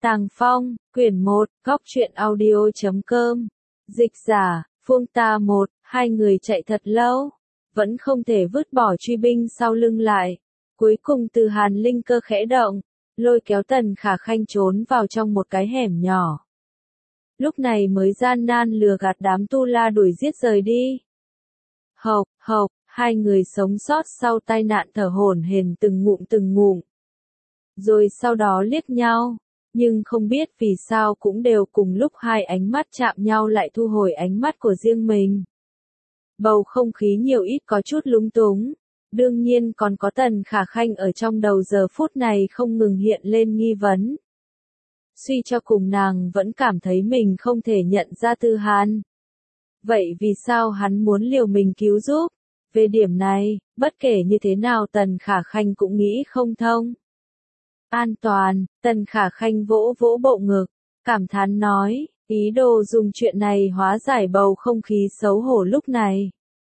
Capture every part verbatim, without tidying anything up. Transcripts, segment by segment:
Tàng Phong, quyển một, góc truyện audio chấm com. Dịch giả, Phương Ta một, hai người chạy thật lâu, vẫn không thể vứt bỏ truy binh sau lưng lại. Cuối cùng Từ Hàn linh cơ khẽ động, lôi kéo Tần Khả Khanh trốn vào trong một cái hẻm nhỏ. Lúc này mới gian nan lừa gạt đám tu la đuổi giết rời đi. Hộc, hộc, hai người sống sót sau tai nạn thở hổn hển từng ngụm từng ngụm. Rồi sau đó liếc nhau, nhưng không biết vì sao cũng đều cùng lúc hai ánh mắt chạm nhau lại thu hồi ánh mắt của riêng mình. Bầu không khí nhiều ít có chút lúng túng, đương nhiên còn có Tần Khả Khanh ở trong đầu giờ phút này không ngừng hiện lên nghi vấn. Suy cho cùng nàng vẫn cảm thấy mình không thể nhận ra Từ Hàn. Vậy vì sao hắn muốn liều mình cứu giúp? Về điểm này, bất kể như thế nào Tần Khả Khanh cũng nghĩ không thông. An toàn, Tần Khả Khanh vỗ vỗ bộ ngực, cảm thán nói, ý đồ dùng chuyện này hóa giải bầu không khí xấu hổ lúc này.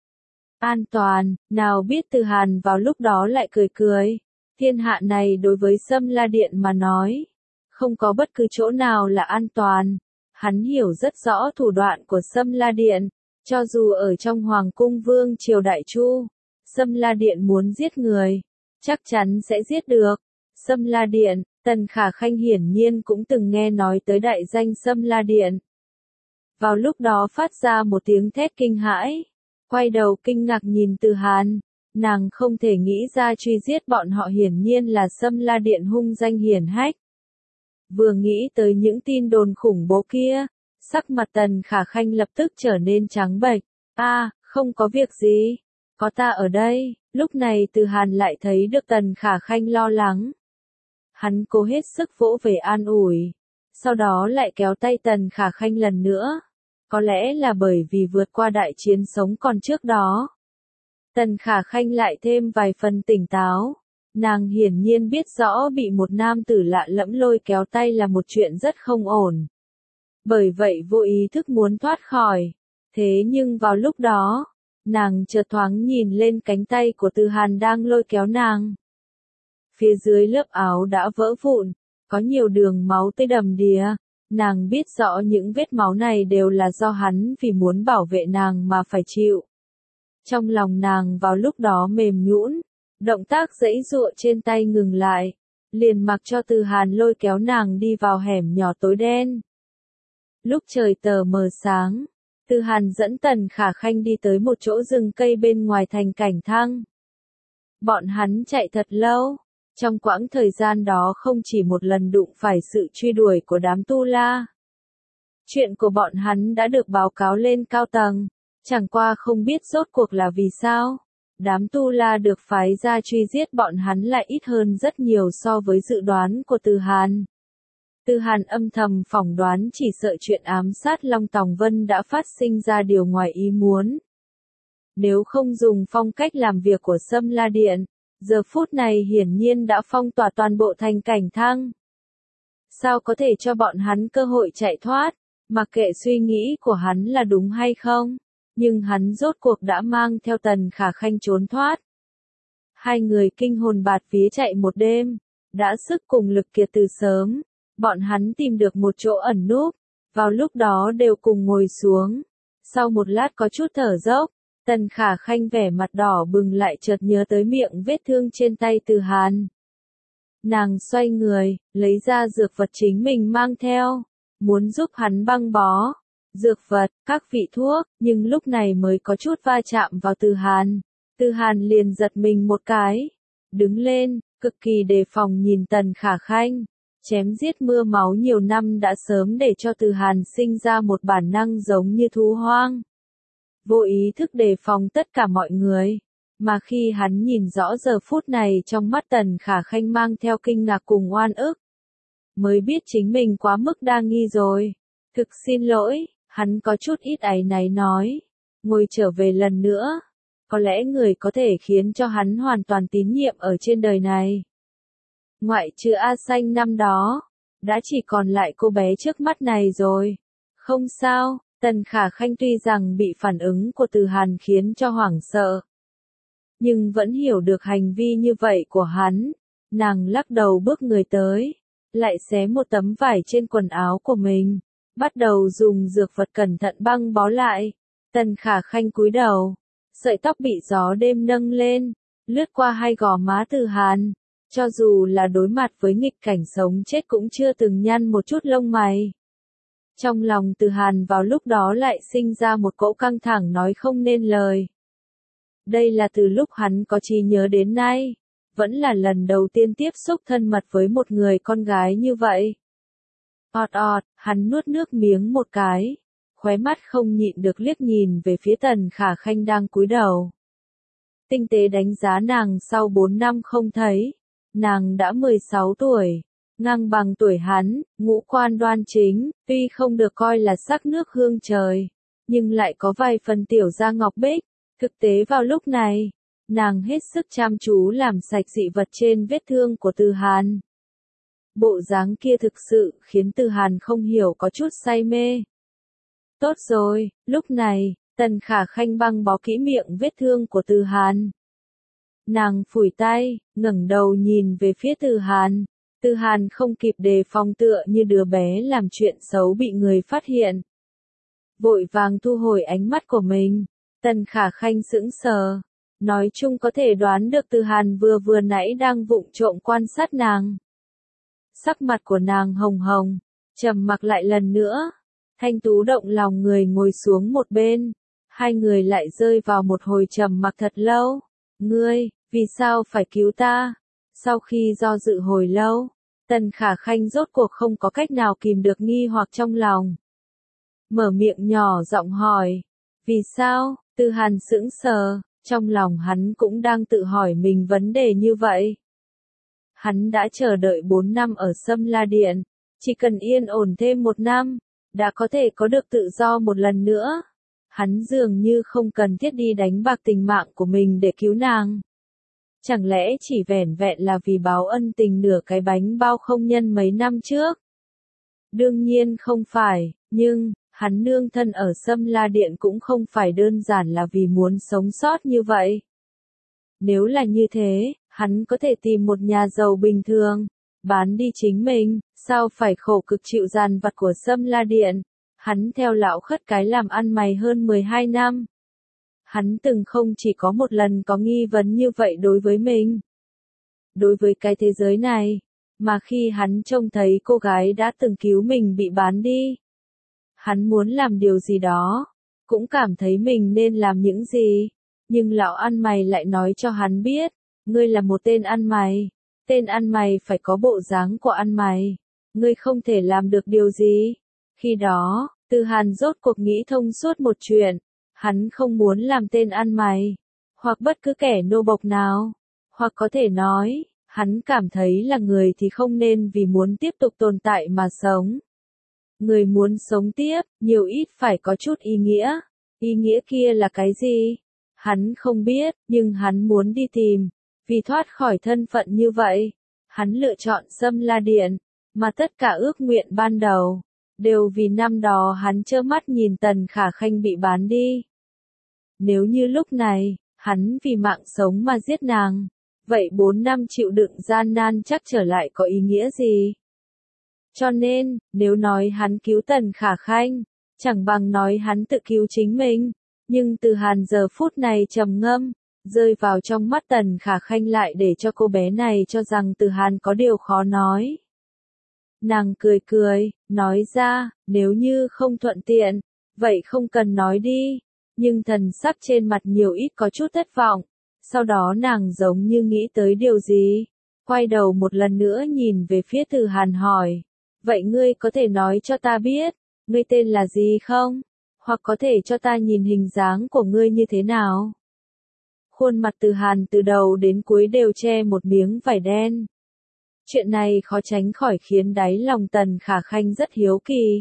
An toàn, nào biết Từ Hàn vào lúc đó lại cười cười, thiên hạ này đối với Sâm La Điện mà nói, không có bất cứ chỗ nào là an toàn. Hắn hiểu rất rõ thủ đoạn của Sâm La Điện, cho dù ở trong Hoàng cung Vương triều Đại Chu, Sâm La Điện muốn giết người, chắc chắn sẽ giết được. Sâm La Điện, Tần Khả Khanh hiển nhiên cũng từng nghe nói tới đại danh Sâm La Điện. Vào lúc đó phát ra một tiếng thét kinh hãi, quay đầu kinh ngạc nhìn Từ Hàn, nàng không thể nghĩ ra truy giết bọn họ hiển nhiên là Sâm La Điện hung danh hiển hách. Vừa nghĩ tới những tin đồn khủng bố kia, sắc mặt Tần Khả Khanh lập tức trở nên trắng bệch. A, à, không có việc gì, có ta ở đây. Lúc này Từ Hàn lại thấy được Tần Khả Khanh lo lắng. Hắn cố hết sức vỗ về an ủi, sau đó lại kéo tay Tần Khả Khanh lần nữa. Có lẽ là bởi vì vượt qua đại chiến sống còn trước đó. Tần Khả Khanh lại thêm vài phần tỉnh táo. Nàng hiển nhiên biết rõ bị một nam tử lạ lẫm lôi kéo tay là một chuyện rất không ổn. Bởi vậy vô ý thức muốn thoát khỏi. Thế nhưng vào lúc đó, nàng chợt thoáng nhìn lên cánh tay của Từ Hàn đang lôi kéo nàng. Phía dưới lớp áo đã vỡ vụn, có nhiều đường máu tươi đầm đìa. Nàng biết rõ những vết máu này đều là do hắn vì muốn bảo vệ nàng mà phải chịu. Trong lòng nàng vào lúc đó mềm nhũn, động tác giãy giụa trên tay ngừng lại, liền mặc cho Từ Hàn lôi kéo nàng đi vào hẻm nhỏ tối đen. Lúc trời tờ mờ sáng, Từ Hàn dẫn Tần Khả Khanh đi tới một chỗ rừng cây bên ngoài thành Cảnh Thăng. Bọn hắn chạy thật lâu. Trong quãng thời gian đó không chỉ một lần đụng phải sự truy đuổi của đám tu la. Chuyện của bọn hắn đã được báo cáo lên cao tầng, chẳng qua không biết rốt cuộc là vì sao. Đám tu la được phái ra truy giết bọn hắn lại ít hơn rất nhiều so với dự đoán của Từ Hàn. Từ Hàn âm thầm phỏng đoán chỉ sợ chuyện ám sát Long Tòng Vân đã phát sinh ra điều ngoài ý muốn. Nếu không dùng phong cách làm việc của Sâm La Điện, giờ phút này hiển nhiên đã phong tỏa toàn bộ thành Cảnh Thăng. Sao có thể cho bọn hắn cơ hội chạy thoát, mặc kệ suy nghĩ của hắn là đúng hay không, nhưng hắn rốt cuộc đã mang theo Tần Khả Khanh trốn thoát. Hai người kinh hồn bạt vía chạy một đêm, đã sức cùng lực kiệt từ sớm, bọn hắn tìm được một chỗ ẩn núp, vào lúc đó đều cùng ngồi xuống. Sau một lát có chút thở dốc, Tần Khả Khanh vẻ mặt đỏ bừng lại chợt nhớ tới miệng vết thương trên tay Từ Hàn. Nàng xoay người, lấy ra dược vật chính mình mang theo, muốn giúp hắn băng bó. Dược vật, các vị thuốc, nhưng lúc này mới có chút va chạm vào Từ Hàn. Từ Hàn liền giật mình một cái, đứng lên, cực kỳ đề phòng nhìn Tần Khả Khanh. Chém giết mưa máu nhiều năm đã sớm để cho Từ Hàn sinh ra một bản năng giống như thú hoang. Vô ý thức đề phòng tất cả mọi người, mà khi hắn nhìn rõ giờ phút này trong mắt Tần Khả Khanh mang theo kinh ngạc cùng oan ức, mới biết chính mình quá mức đa nghi rồi. Thực xin lỗi, hắn có chút ít áy náy nói, ngồi trở về lần nữa, có lẽ người có thể khiến cho hắn hoàn toàn tín nhiệm ở trên đời này. Ngoại trừ A Xanh năm đó, đã chỉ còn lại cô bé trước mắt này rồi. Không sao. Tần Khả Khanh tuy rằng bị phản ứng của Từ Hàn khiến cho hoảng sợ, nhưng vẫn hiểu được hành vi như vậy của hắn. Nàng lắc đầu bước người tới, lại xé một tấm vải trên quần áo của mình, bắt đầu dùng dược vật cẩn thận băng bó lại. Tần Khả Khanh cúi đầu, sợi tóc bị gió đêm nâng lên, lướt qua hai gò má Từ Hàn, cho dù là đối mặt với nghịch cảnh sống chết cũng chưa từng nhăn một chút lông mày. Trong lòng Từ Hàn vào lúc đó lại sinh ra một cỗ căng thẳng nói không nên lời. Đây là từ lúc hắn có trí nhớ đến nay, vẫn là lần đầu tiên tiếp xúc thân mật với một người con gái như vậy. Ọt ọt, hắn nuốt nước miếng một cái, khóe mắt không nhịn được liếc nhìn về phía Tần Khả Khanh đang cúi đầu. Tinh tế đánh giá nàng sau bốn năm không thấy, nàng đã mười sáu tuổi, ngang bằng tuổi hắn, ngũ quan đoan chính, tuy không được coi là sắc nước hương trời, nhưng lại có vài phần tiểu da ngọc bích. Thực tế vào lúc này, nàng hết sức chăm chú làm sạch dị vật trên vết thương của Từ Hàn. Bộ dáng kia thực sự khiến Từ Hàn không hiểu có chút say mê. Tốt rồi, lúc này, Tần Khả Khanh băng bó kỹ miệng vết thương của Từ Hàn. Nàng phủi tay, ngẩng đầu nhìn về phía Từ Hàn. Từ Hàn không kịp đề phòng tựa như đứa bé làm chuyện xấu bị người phát hiện. Vội vàng thu hồi ánh mắt của mình. Tần Khả Khanh sững sờ, nói chung có thể đoán được Từ Hàn vừa vừa nãy đang vụng trộm quan sát nàng. Sắc mặt của nàng hồng hồng, trầm mặc lại lần nữa. Thanh Tú động lòng người ngồi xuống một bên, hai người lại rơi vào một hồi trầm mặc thật lâu. Ngươi, vì sao phải cứu ta? Sau khi do dự hồi lâu, Tần Khả Khanh rốt cuộc không có cách nào kìm được nghi hoặc trong lòng. Mở miệng nhỏ giọng hỏi, vì sao? Từ Hàn sững sờ, trong lòng hắn cũng đang tự hỏi mình vấn đề như vậy. Hắn đã chờ đợi bốn năm ở Sâm La Điện, chỉ cần yên ổn thêm một năm, đã có thể có được tự do một lần nữa. Hắn dường như không cần thiết đi đánh bạc tình mạng của mình để cứu nàng. Chẳng lẽ chỉ vẻn vẹn là vì báo ân tình nửa cái bánh bao không nhân mấy năm trước? Đương nhiên không phải, nhưng hắn nương thân ở Sâm La Điện cũng không phải đơn giản là vì muốn sống sót như vậy. Nếu là như thế, hắn có thể tìm một nhà giàu bình thường, bán đi chính mình, sao phải khổ cực chịu dằn vặt của Sâm La Điện. Hắn theo lão khất cái làm ăn mày hơn mười hai năm. Hắn từng không chỉ có một lần có nghi vấn như vậy đối với mình. Đối với cái thế giới này, mà khi hắn trông thấy cô gái đã từng cứu mình bị bán đi, hắn muốn làm điều gì đó, cũng cảm thấy mình nên làm những gì, nhưng lão ăn mày lại nói cho hắn biết, ngươi là một tên ăn mày, tên ăn mày phải có bộ dáng của ăn mày, ngươi không thể làm được điều gì. Khi đó, Từ Hàn rốt cuộc nghĩ thông suốt một chuyện, hắn không muốn làm tên ăn mày, hoặc bất cứ kẻ nô bộc nào, hoặc có thể nói, hắn cảm thấy là người thì không nên vì muốn tiếp tục tồn tại mà sống. Người muốn sống tiếp, nhiều ít phải có chút ý nghĩa. Ý nghĩa kia là cái gì? Hắn không biết, nhưng hắn muốn đi tìm. Vì thoát khỏi thân phận như vậy, hắn lựa chọn Sâm La Điện, mà tất cả ước nguyện ban đầu, đều vì năm đó hắn trơ mắt nhìn Tần Khả Khanh bị bán đi. Nếu như lúc này, hắn vì mạng sống mà giết nàng, vậy bốn năm chịu đựng gian nan chắc trở lại có ý nghĩa gì? Cho nên, nếu nói hắn cứu Tần Khả Khanh, chẳng bằng nói hắn tự cứu chính mình. Nhưng Từ Hàn giờ phút này trầm ngâm, rơi vào trong mắt Tần Khả Khanh lại để cho cô bé này cho rằng Từ Hàn có điều khó nói. Nàng cười cười, nói ra, nếu như không thuận tiện, vậy không cần nói đi. Nhưng thần sắc trên mặt nhiều ít có chút thất vọng. Sau đó nàng giống như nghĩ tới điều gì, quay đầu một lần nữa nhìn về phía Từ Hàn hỏi. Vậy ngươi có thể nói cho ta biết, ngươi tên là gì không? Hoặc có thể cho ta nhìn hình dáng của ngươi như thế nào? Khuôn mặt Từ Hàn từ đầu đến cuối đều che một miếng vải đen. Chuyện này khó tránh khỏi khiến đáy lòng Tần Khả Khanh rất hiếu kỳ.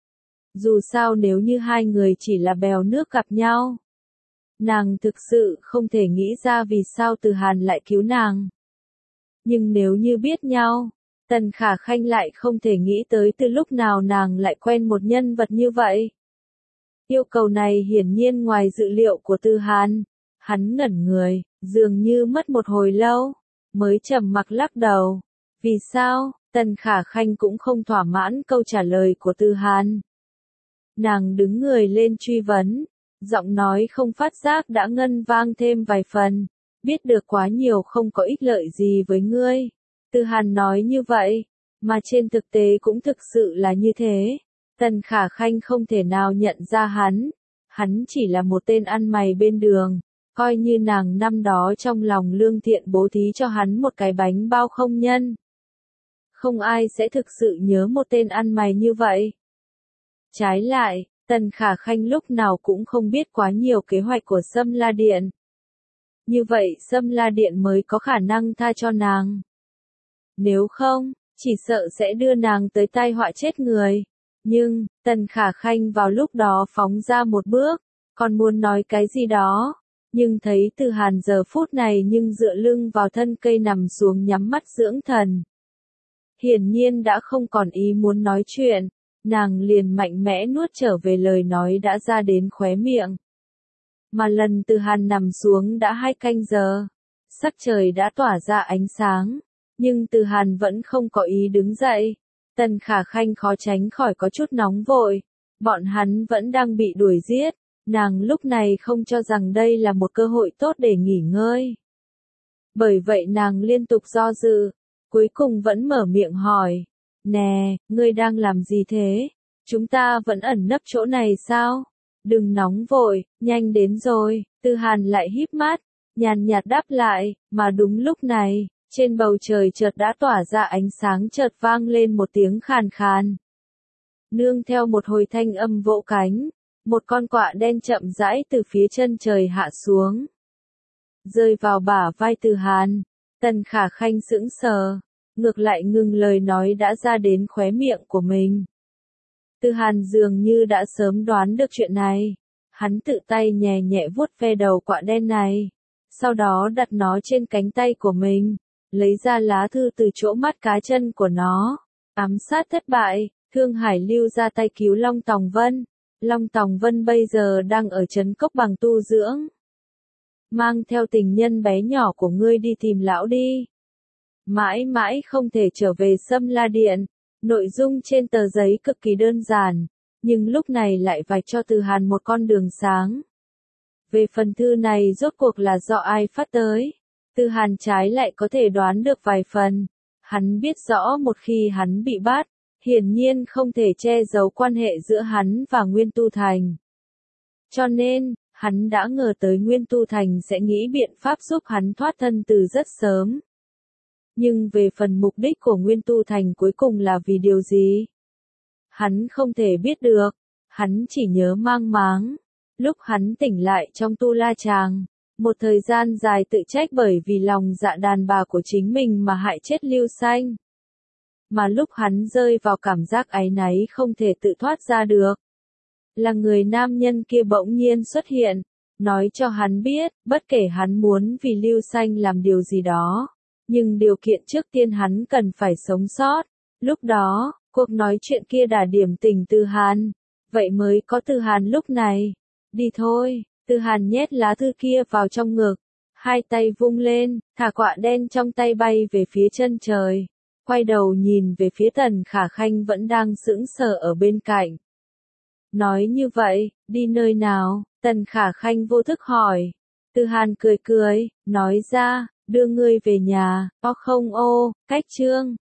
Dù sao nếu như hai người chỉ là bèo nước gặp nhau, nàng thực sự không thể nghĩ ra vì sao Từ Hàn lại cứu nàng. Nhưng nếu như biết nhau, Tần Khả Khanh lại không thể nghĩ tới từ lúc nào nàng lại quen một nhân vật như vậy. Yêu cầu này hiển nhiên ngoài dự liệu của Từ Hàn. Hắn ngẩn người, dường như mất một hồi lâu, mới trầm mặc lắc đầu. Vì sao? Tần Khả Khanh cũng không thỏa mãn câu trả lời của Từ Hàn. Nàng đứng người lên truy vấn, giọng nói không phát giác đã ngân vang thêm vài phần, biết được quá nhiều không có ích lợi gì với ngươi. Từ Hàn nói như vậy, mà trên thực tế cũng thực sự là như thế. Tần Khả Khanh không thể nào nhận ra hắn, hắn chỉ là một tên ăn mày bên đường, coi như nàng năm đó trong lòng lương thiện bố thí cho hắn một cái bánh bao không nhân. Không ai sẽ thực sự nhớ một tên ăn mày như vậy. Trái lại, Tần Khả Khanh lúc nào cũng không biết quá nhiều kế hoạch của Sâm La Điện. Như vậy Sâm La Điện mới có khả năng tha cho nàng. Nếu không, chỉ sợ sẽ đưa nàng tới tai họa chết người. Nhưng, Tần Khả Khanh vào lúc đó phóng ra một bước, còn muốn nói cái gì đó. Nhưng thấy Từ Hàn giờ phút này nhưng dựa lưng vào thân cây nằm xuống nhắm mắt dưỡng thần. Hiển nhiên đã không còn ý muốn nói chuyện, nàng liền mạnh mẽ nuốt trở về lời nói đã ra đến khóe miệng. Mà lần Từ Hàn nằm xuống đã hai canh giờ, sắc trời đã tỏa ra ánh sáng, nhưng Từ Hàn vẫn không có ý đứng dậy. Tần Khả Khanh khó tránh khỏi có chút nóng vội, bọn hắn vẫn đang bị đuổi giết, nàng lúc này không cho rằng đây là một cơ hội tốt để nghỉ ngơi. Bởi vậy nàng liên tục do dự, cuối cùng vẫn mở miệng hỏi, nè, ngươi đang làm gì thế? Chúng ta vẫn ẩn nấp chỗ này sao? Đừng nóng vội, nhanh đến rồi. Từ Hàn lại híp mắt, nhàn nhạt đáp lại, mà đúng lúc này, trên bầu trời chợt đã tỏa ra ánh sáng, chợt vang lên một tiếng khàn khàn. Nương theo một hồi thanh âm vỗ cánh, một con quạ đen chậm rãi từ phía chân trời hạ xuống, rơi vào bả vai Từ Hàn. Tần Khả Khanh sững sờ, ngược lại ngừng lời nói đã ra đến khóe miệng của mình. Từ Hàn dường như đã sớm đoán được chuyện này, hắn tự tay nhẹ nhẹ vuốt ve đầu quạ đen này, sau đó đặt nó trên cánh tay của mình, lấy ra lá thư từ chỗ mắt cá chân của nó. Ám sát thất bại, Thương Hải Lưu ra tay cứu Long Tòng Vân. Long Tòng Vân bây giờ đang ở trấn Cốc Bằng tu dưỡng. Mang theo tình nhân bé nhỏ của ngươi đi tìm lão đi. Mãi mãi không thể trở về Sâm La Điện. Nội dung trên tờ giấy cực kỳ đơn giản, nhưng lúc này lại vạch cho Từ Hàn một con đường sáng. Về phần thư này rốt cuộc là do ai phát tới, Từ Hàn trái lại có thể đoán được vài phần. Hắn biết rõ một khi hắn bị bắt, hiển nhiên không thể che giấu quan hệ giữa hắn và Nguyên Tu Thành. Cho nên, hắn đã ngờ tới Nguyên Tu Thành sẽ nghĩ biện pháp giúp hắn thoát thân từ rất sớm. Nhưng về phần mục đích của Nguyên Tu Thành cuối cùng là vì điều gì? Hắn không thể biết được, hắn chỉ nhớ mang máng. Lúc hắn tỉnh lại trong Tu La Tràng, một thời gian dài tự trách bởi vì lòng dạ đàn bà của chính mình mà hại chết Lưu Xanh. Mà lúc hắn rơi vào cảm giác áy náy không thể tự thoát ra được, là người nam nhân kia bỗng nhiên xuất hiện, nói cho hắn biết, bất kể hắn muốn vì Lưu Xanh làm điều gì đó, nhưng điều kiện trước tiên hắn cần phải sống sót. Lúc đó, cuộc nói chuyện kia đã điểm tình Từ Hàn, vậy mới có Từ Hàn lúc này. Đi thôi, Từ Hàn nhét lá thư kia vào trong ngực, hai tay vung lên, thả quạ đen trong tay bay về phía chân trời, quay đầu nhìn về phía Tần Khả Khanh vẫn đang sững sờ ở bên cạnh. Nói như vậy, đi nơi nào? Tần Khả Khanh vô thức hỏi. Từ Hàn cười cười, nói ra, đưa ngươi về nhà. O không ô, cách chương.